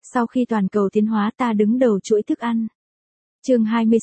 Sau khi toàn cầu tiến hóa ta đứng đầu chuỗi thức ăn. Chương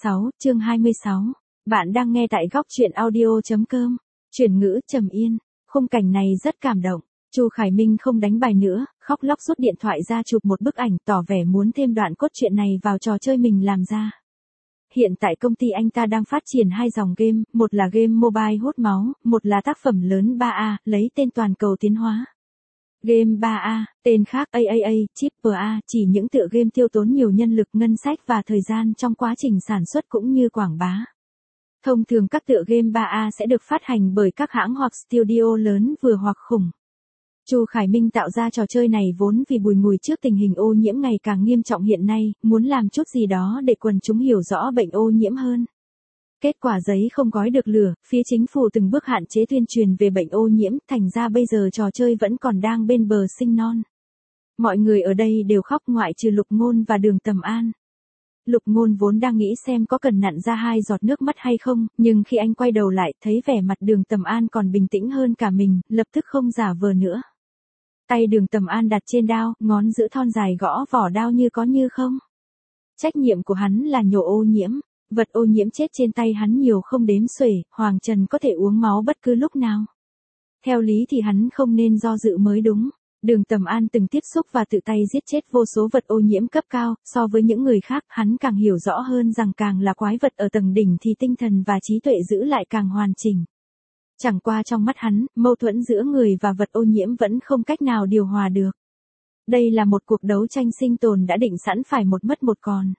26. Bạn đang nghe tại góc truyện audio.com. Chuyển ngữ trầm yên. Khung cảnh này rất cảm động. Chu Khải Minh không đánh bài nữa, khóc lóc rút điện thoại ra chụp một bức ảnh tỏ vẻ muốn thêm đoạn cốt truyện này vào trò chơi mình làm ra. Hiện tại công ty anh ta đang phát triển 2 dòng game, một là game mobile hút máu, một là tác phẩm lớn 3A, lấy tên toàn cầu tiến hóa. Game 3A, tên khác AAA, Triple A, chỉ những tựa game tiêu tốn nhiều nhân lực, ngân sách và thời gian trong quá trình sản xuất cũng như quảng bá. Thông thường các tựa game 3A sẽ được phát hành bởi các hãng hoặc studio lớn vừa hoặc khủng. Chu Khải Minh tạo ra trò chơi này vốn vì bùi ngùi trước tình hình ô nhiễm ngày càng nghiêm trọng hiện nay, muốn làm chút gì đó để quần chúng hiểu rõ bệnh ô nhiễm hơn. Kết quả giấy không gói được lửa, phía chính phủ từng bước hạn chế tuyên truyền về bệnh ô nhiễm, thành ra bây giờ trò chơi vẫn còn đang bên bờ sinh non. Mọi người ở đây đều khóc ngoại trừ Lục Ngôn và Đường Tầm An. Lục Ngôn vốn đang nghĩ xem có cần nặn ra 2 giọt nước mắt hay không, nhưng khi anh quay đầu lại thấy vẻ mặt Đường Tầm An còn bình tĩnh hơn cả mình, lập tức không giả vờ nữa. Tay Đường Tầm An đặt trên đao, ngón giữa thon dài gõ vỏ đao như có như không. Trách nhiệm của hắn là nhổ ô nhiễm. Vật ô nhiễm chết trên tay hắn nhiều không đếm xuể, Hoàng Trần có thể uống máu bất cứ lúc nào. Theo lý thì hắn không nên do dự mới đúng. Đường Tầm An từng tiếp xúc và tự tay giết chết vô số vật ô nhiễm cấp cao, so với những người khác, hắn càng hiểu rõ hơn rằng càng là quái vật ở tầng đỉnh thì tinh thần và trí tuệ giữ lại càng hoàn chỉnh. Chẳng qua trong mắt hắn, mâu thuẫn giữa người và vật ô nhiễm vẫn không cách nào điều hòa được. Đây là một cuộc đấu tranh sinh tồn đã định sẵn phải một mất một còn.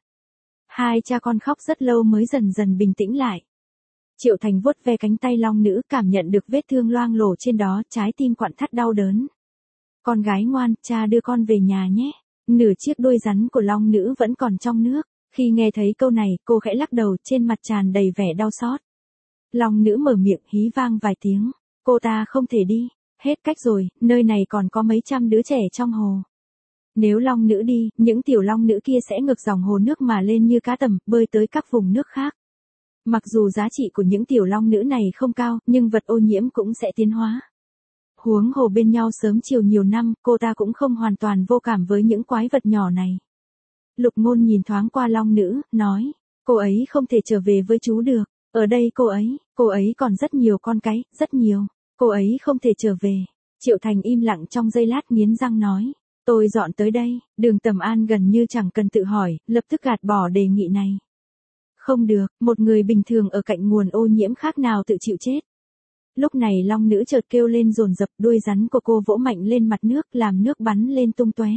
2 cha con khóc rất lâu mới dần dần bình tĩnh lại. Triệu Thành vuốt ve cánh tay long nữ, cảm nhận được vết thương loang lổ trên đó, trái tim quặn thắt đau đớn. Con gái ngoan, cha đưa con về nhà nhé. Nửa chiếc đuôi rắn của long nữ vẫn còn trong nước. Khi nghe thấy câu này, cô khẽ lắc đầu, trên mặt tràn đầy vẻ đau xót. Long nữ mở miệng hí vang vài tiếng. Cô ta không thể đi. Hết cách rồi, nơi này còn có mấy trăm đứa trẻ trong hồ. Nếu long nữ đi, những tiểu long nữ kia sẽ ngược dòng hồ nước mà lên như cá tầm, bơi tới các vùng nước khác. Mặc dù giá trị của những tiểu long nữ này không cao, nhưng vật ô nhiễm cũng sẽ tiến hóa. Huống hồ bên nhau sớm chiều nhiều năm, cô ta cũng không hoàn toàn vô cảm với những quái vật nhỏ này. Lục Ngôn nhìn thoáng qua long nữ, nói, cô ấy không thể trở về với chú được. Ở đây cô ấy còn rất nhiều con cái, rất nhiều. Cô ấy không thể trở về. Triệu Thành im lặng trong giây lát nghiến răng nói. Tôi dọn tới đây. Đường Tầm An gần như chẳng cần tự hỏi, lập tức gạt bỏ đề nghị này. Không được, một người bình thường ở cạnh nguồn ô nhiễm khác nào tự chịu chết. Lúc này long nữ chợt kêu lên dồn dập, đuôi rắn của cô vỗ mạnh lên mặt nước làm nước bắn lên tung tóe.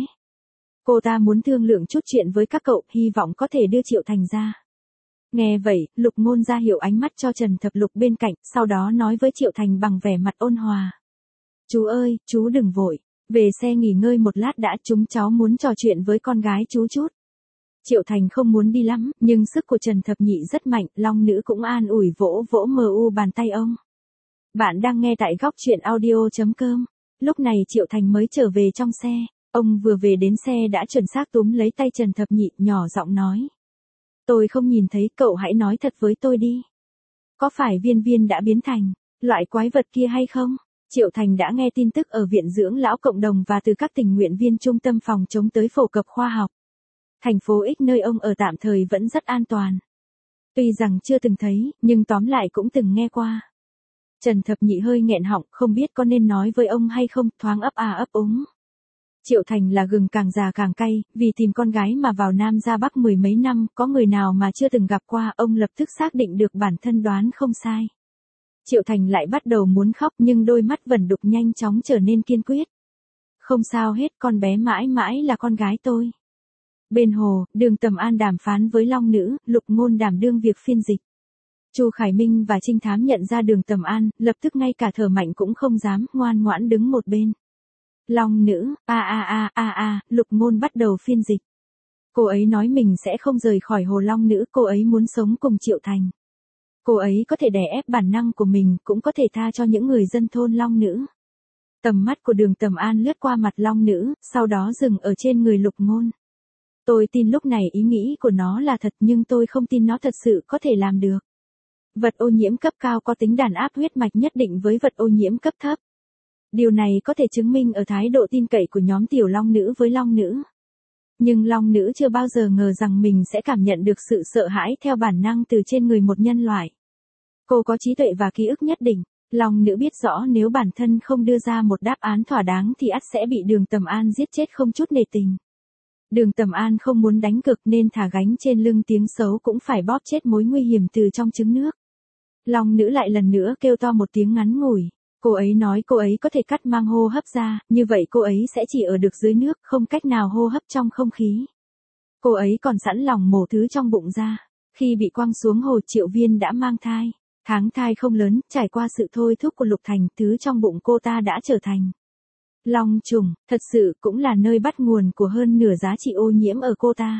Cô ta muốn thương lượng chút chuyện với các cậu, hy vọng có thể đưa Triệu Thành ra. Nghe vậy, Lục Ngôn ra hiệu ánh mắt cho Trần Thập Lục bên cạnh, sau đó nói với Triệu Thành bằng vẻ mặt ôn hòa. Chú ơi, chú đừng vội. Về xe nghỉ ngơi một lát đã, chúng cháu muốn trò chuyện với con gái chú chút. Triệu Thành không muốn đi lắm, nhưng sức của Trần Thập Nhị rất mạnh, long nữ cũng an ủi vỗ vỗ bàn tay ông. Bạn đang nghe tại góc truyện audio.com. Lúc này Triệu Thành mới trở về trong xe, ông vừa về đến xe đã chuẩn xác túm lấy tay Trần Thập Nhị, nhỏ giọng nói. Tôi không nhìn thấy, cậu hãy nói thật với tôi đi. Có phải Viên Viên đã biến thành loại quái vật kia hay không? Triệu Thành đã nghe tin tức ở viện dưỡng lão cộng đồng và từ các tình nguyện viên trung tâm phòng chống tới phổ cập khoa học. Thành phố X nơi ông ở tạm thời vẫn rất an toàn. Tuy rằng chưa từng thấy, nhưng tóm lại cũng từng nghe qua. Trần Thập Nhị hơi nghẹn họng, không biết có nên nói với ông hay không, thoáng ấp ấp úng. Triệu Thành là gừng càng già càng cay, vì tìm con gái mà vào Nam ra Bắc 10 mấy năm, có người nào mà chưa từng gặp qua, ông lập tức xác định được bản thân đoán không sai. Triệu Thành lại bắt đầu muốn khóc nhưng đôi mắt vẩn đục nhanh chóng trở nên kiên quyết. Không sao hết, con bé mãi mãi là con gái tôi. Bên hồ, Đường Tầm An đàm phán với long nữ, Lục Ngôn đảm đương việc phiên dịch. Chu Khải Minh và Trinh Thám nhận ra Đường Tầm An, lập tức ngay cả thở mạnh cũng không dám, ngoan ngoãn đứng một bên. Long nữ, Lục Ngôn bắt đầu phiên dịch. Cô ấy nói mình sẽ không rời khỏi hồ long nữ, cô ấy muốn sống cùng Triệu Thành. Cô ấy có thể đè ép bản năng của mình, cũng có thể tha cho những người dân thôn long nữ. Tầm mắt của Đường Tầm An lướt qua mặt long nữ, sau đó dừng ở trên người Lục Ngôn. Tôi tin lúc này ý nghĩ của nó là thật, nhưng tôi không tin nó thật sự có thể làm được. Vật ô nhiễm cấp cao có tính đàn áp huyết mạch nhất định với vật ô nhiễm cấp thấp. Điều này có thể chứng minh ở thái độ tin cậy của nhóm tiểu long nữ với long nữ. Nhưng Long Nữ chưa bao giờ ngờ rằng mình sẽ cảm nhận được sự sợ hãi theo bản năng từ trên người một nhân loại. Cô có trí tuệ và ký ức nhất định. Long Nữ biết rõ nếu bản thân không đưa ra một đáp án thỏa đáng thì ắt sẽ bị Đường Tầm An giết chết không chút nể tình. Đường Tầm An không muốn đánh cược nên thả gánh trên lưng tiếng xấu cũng phải bóp chết mối nguy hiểm từ trong trứng nước. Long Nữ lại lần nữa kêu to một tiếng ngắn ngủi. Cô ấy nói cô ấy có thể cắt mang hô hấp ra, như vậy cô ấy sẽ chỉ ở được dưới nước, không cách nào hô hấp trong không khí. Cô ấy còn sẵn lòng mổ thứ trong bụng ra. Khi bị quăng xuống hồ Triệu Viên đã mang thai. Tháng thai không lớn, trải qua sự thôi thúc của Lục Thành, thứ trong bụng cô ta đã trở thành long trùng, thật sự cũng là nơi bắt nguồn của hơn nửa giá trị ô nhiễm ở cô ta.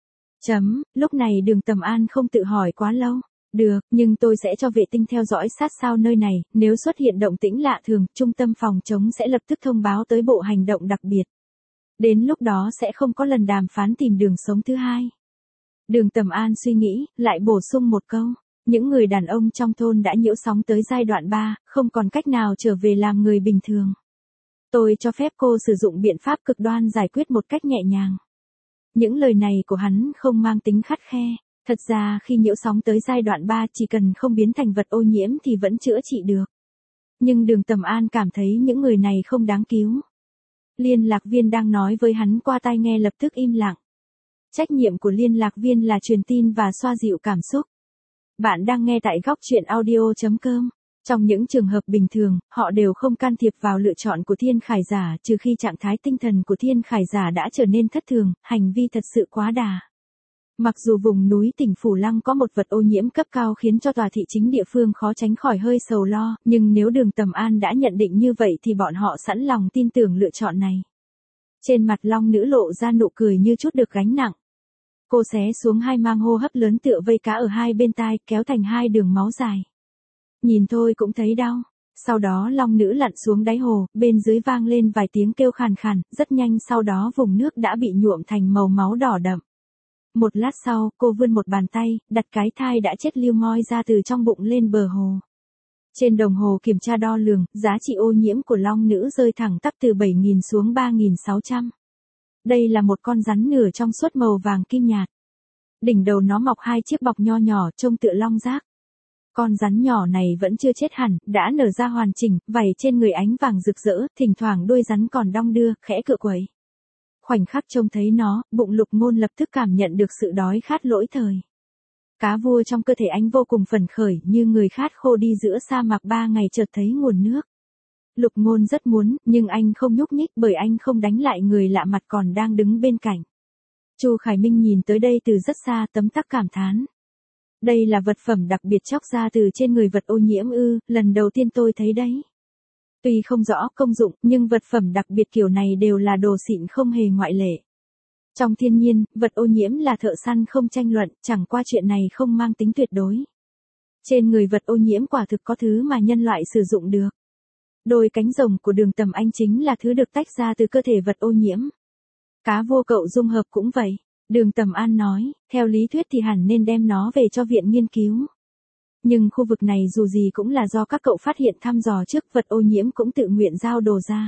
Lúc này Đường Tầm An không tự hỏi quá lâu. Được, nhưng tôi sẽ cho vệ tinh theo dõi sát sao nơi này, nếu xuất hiện động tĩnh lạ thường, trung tâm phòng chống sẽ lập tức thông báo tới bộ hành động đặc biệt. Đến lúc đó sẽ không có lần đàm phán tìm đường sống thứ hai. Đường Tầm An suy nghĩ, lại bổ sung một câu. Những người đàn ông trong thôn đã nhiễu sóng tới giai đoạn 3, không còn cách nào trở về làm người bình thường. Tôi cho phép cô sử dụng biện pháp cực đoan giải quyết một cách nhẹ nhàng. Những lời này của hắn không mang tính khắt khe. Thật ra khi nhiễu sóng tới giai đoạn 3 chỉ cần không biến thành vật ô nhiễm thì vẫn chữa trị được. Nhưng Đường Tầm An cảm thấy những người này không đáng cứu. Liên lạc viên đang nói với hắn qua tai nghe lập tức im lặng. Trách nhiệm của liên lạc viên là truyền tin và xoa dịu cảm xúc. Bạn đang nghe tại góc truyện audio.com. Trong những trường hợp bình thường, họ đều không can thiệp vào lựa chọn của Thiên Khải Giả trừ khi trạng thái tinh thần của Thiên Khải Giả đã trở nên thất thường, hành vi thật sự quá đà. Mặc dù vùng núi tỉnh Phủ Lăng có một vật ô nhiễm cấp cao khiến cho tòa thị chính địa phương khó tránh khỏi hơi sầu lo, nhưng nếu Đường Tầm An đã nhận định như vậy thì bọn họ sẵn lòng tin tưởng lựa chọn này. Trên mặt Long Nữ lộ ra nụ cười như chút được gánh nặng. Cô xé xuống hai mang hô hấp lớn tựa vây cá ở hai bên tai, kéo thành hai đường máu dài. Nhìn thôi cũng thấy đau. Sau đó Long Nữ lặn xuống đáy hồ, bên dưới vang lên vài tiếng kêu khàn khàn, rất nhanh sau đó vùng nước đã bị nhuộm thành màu máu đỏ đậm. Một lát sau, cô vươn một bàn tay, đặt cái thai đã chết liu moi ra từ trong bụng lên bờ hồ. Trên đồng hồ kiểm tra đo lường, giá trị ô nhiễm của Long Nữ rơi thẳng tắp từ 7.000 xuống 3.600. Đây là một con rắn nửa trong suốt màu vàng kim nhạt. Đỉnh đầu nó mọc hai chiếc bọc nho nhỏ trông tựa long giác. Con rắn nhỏ này vẫn chưa chết hẳn, đã nở ra hoàn chỉnh, vảy trên người ánh vàng rực rỡ, thỉnh thoảng đuôi rắn còn đong đưa, khẽ cựa quẩy. Khoảnh khắc trông thấy nó, bụng Lục Ngôn lập tức cảm nhận được sự đói khát lỗi thời. Cá vua trong cơ thể anh vô cùng phấn khởi như người khát khô đi giữa sa mạc 3 ngày chợt thấy nguồn nước. Lục Ngôn rất muốn, nhưng anh không nhúc nhích bởi anh không đánh lại người lạ mặt còn đang đứng bên cạnh. Chu Khải Minh nhìn tới đây từ rất xa tấm tắc cảm thán. Đây là vật phẩm đặc biệt chóc ra từ trên người vật ô nhiễm ư, lần đầu tiên tôi thấy đấy. Tuy không rõ công dụng, nhưng vật phẩm đặc biệt kiểu này đều là đồ xịn không hề ngoại lệ. Trong thiên nhiên, vật ô nhiễm là thợ săn không tranh luận, chẳng qua chuyện này không mang tính tuyệt đối. Trên người vật ô nhiễm quả thực có thứ mà nhân loại sử dụng được. Đôi cánh rồng của Đường Tầm Anh chính là thứ được tách ra từ cơ thể vật ô nhiễm. Cá vua cậu dung hợp cũng vậy. Đường Tầm An nói, theo lý thuyết thì hẳn nên đem nó về cho viện nghiên cứu. Nhưng khu vực này dù gì cũng là do các cậu phát hiện thăm dò trước, vật ô nhiễm cũng tự nguyện giao đồ ra.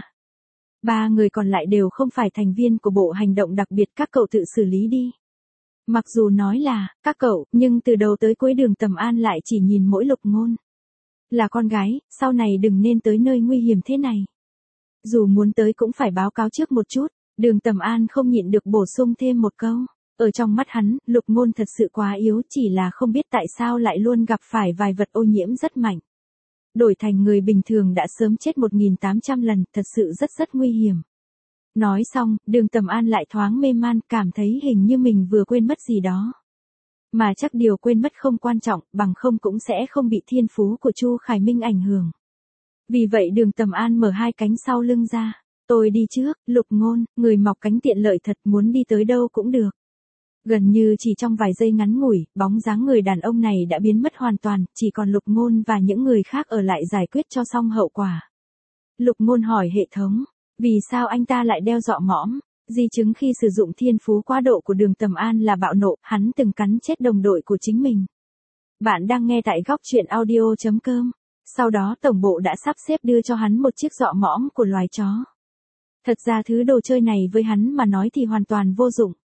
3 người còn lại đều không phải thành viên của bộ hành động đặc biệt, các cậu tự xử lý đi. Mặc dù nói là, các cậu, nhưng từ đầu tới cuối Đường Tầm An lại chỉ nhìn mỗi Lục Ngôn. Là con gái, sau này đừng nên tới nơi nguy hiểm thế này. Dù muốn tới cũng phải báo cáo trước một chút, Đường Tầm An không nhịn được bổ sung thêm một câu. Ở trong mắt hắn, Lục Ngôn thật sự quá yếu, chỉ là không biết tại sao lại luôn gặp phải vài vật ô nhiễm rất mạnh. Đổi thành người bình thường đã sớm chết 1.800 lần, thật sự rất nguy hiểm. Nói xong, Đường Tầm An lại thoáng mê man, cảm thấy hình như mình vừa quên mất gì đó. Mà chắc điều quên mất không quan trọng, bằng không cũng sẽ không bị thiên phú của Chu Khải Minh ảnh hưởng. Vì vậy Đường Tầm An mở hai cánh sau lưng ra. Tôi đi trước, Lục Ngôn, người mọc cánh tiện lợi thật, muốn đi tới đâu cũng được. Gần như chỉ trong vài giây ngắn ngủi, bóng dáng người đàn ông này đã biến mất hoàn toàn, chỉ còn Lục Ngôn và những người khác ở lại giải quyết cho xong hậu quả. Lục Ngôn hỏi hệ thống, vì sao anh ta lại đeo dọ mõm? Di chứng khi sử dụng thiên phú quá độ của Đường Tầm An là bạo nộ, hắn từng cắn chết đồng đội của chính mình. Bạn đang nghe tại góc truyện audio.com. Sau đó tổng bộ đã sắp xếp đưa cho hắn một chiếc dọ mõm của loài chó. Thật ra thứ đồ chơi này với hắn mà nói thì hoàn toàn vô dụng.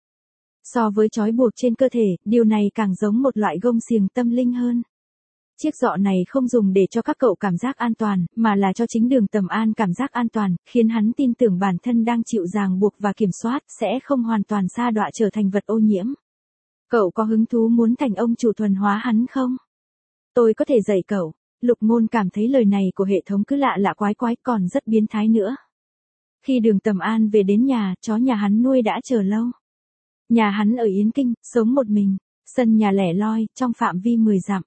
So với trói buộc trên cơ thể, điều này càng giống một loại gông xiềng tâm linh hơn. Chiếc giọ này không dùng để cho các cậu cảm giác an toàn, mà là cho chính Đường Tầm An cảm giác an toàn, khiến hắn tin tưởng bản thân đang chịu ràng buộc và kiểm soát, sẽ không hoàn toàn sa đọa trở thành vật ô nhiễm. Cậu có hứng thú muốn thành ông chủ thuần hóa hắn không? Tôi có thể dạy cậu. Lục Ngôn cảm thấy lời này của hệ thống cứ lạ lạ quái quái, còn rất biến thái nữa. Khi Đường Tầm An về đến nhà, chó nhà hắn nuôi đã chờ lâu. Nhà hắn ở Yến Kinh, sống một mình, sân nhà lẻ loi, trong phạm vi 10 dặm,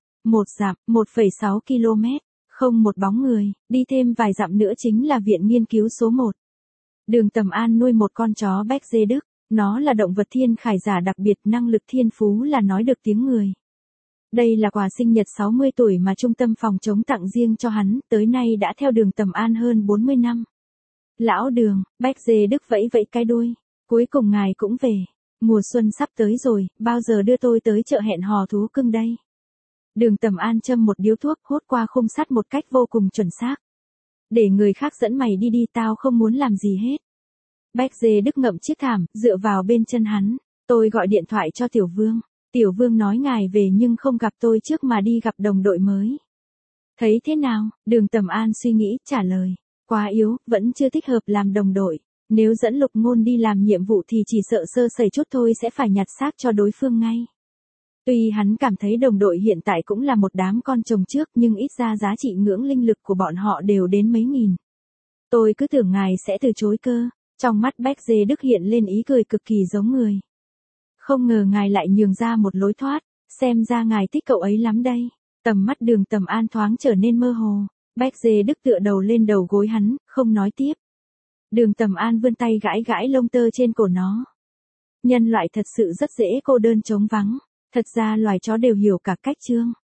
1,6 km, không một bóng người, đi thêm vài dặm nữa chính là viện nghiên cứu số 1. Đường Tầm An nuôi một con chó Béc Dê Đức, nó là động vật thiên khải giả đặc biệt, năng lực thiên phú là nói được tiếng người. Đây là quà sinh nhật 60 tuổi mà trung tâm phòng chống tặng riêng cho hắn, tới nay đã theo Đường Tầm An hơn 40 năm. Lão Đường, Béc Dê Đức vẫy vẫy cái đuôi, cuối cùng ngài cũng về. Mùa xuân sắp tới rồi, bao giờ đưa tôi tới chợ hẹn hò thú cưng đây? Đường Tầm An châm một điếu thuốc, hút qua khung sắt một cách vô cùng chuẩn xác. Để người khác dẫn mày đi đi, tao không muốn làm gì hết. Béc Dê Đức ngậm chiếc thảm, dựa vào bên chân hắn. Tôi gọi điện thoại cho Tiểu Vương. Tiểu Vương nói ngài về nhưng không gặp tôi trước mà đi gặp đồng đội mới. Thấy thế nào? Đường Tầm An suy nghĩ, trả lời. Quá yếu, vẫn chưa thích hợp làm đồng đội. Nếu dẫn Lục Ngôn đi làm nhiệm vụ thì chỉ sợ sơ sẩy chút thôi sẽ phải nhặt xác cho đối phương ngay. Tuy hắn cảm thấy đồng đội hiện tại cũng là một đám con chồng trước, nhưng ít ra giá trị ngưỡng linh lực của bọn họ đều đến mấy nghìn. Tôi cứ tưởng ngài sẽ từ chối cơ. Trong mắt Béc Dê Đức hiện lên ý cười cực kỳ giống người. Không ngờ ngài lại nhường ra một lối thoát, xem ra ngài thích cậu ấy lắm đây. Tầm mắt Đường Tầm An thoáng trở nên mơ hồ. Béc Dê Đức tựa đầu lên đầu gối hắn, không nói tiếp. Đường Tầm An vươn tay gãi gãi lông tơ trên cổ nó. Nhân loại thật sự rất dễ cô đơn trống vắng. Thật ra loài chó đều hiểu cả cách chương.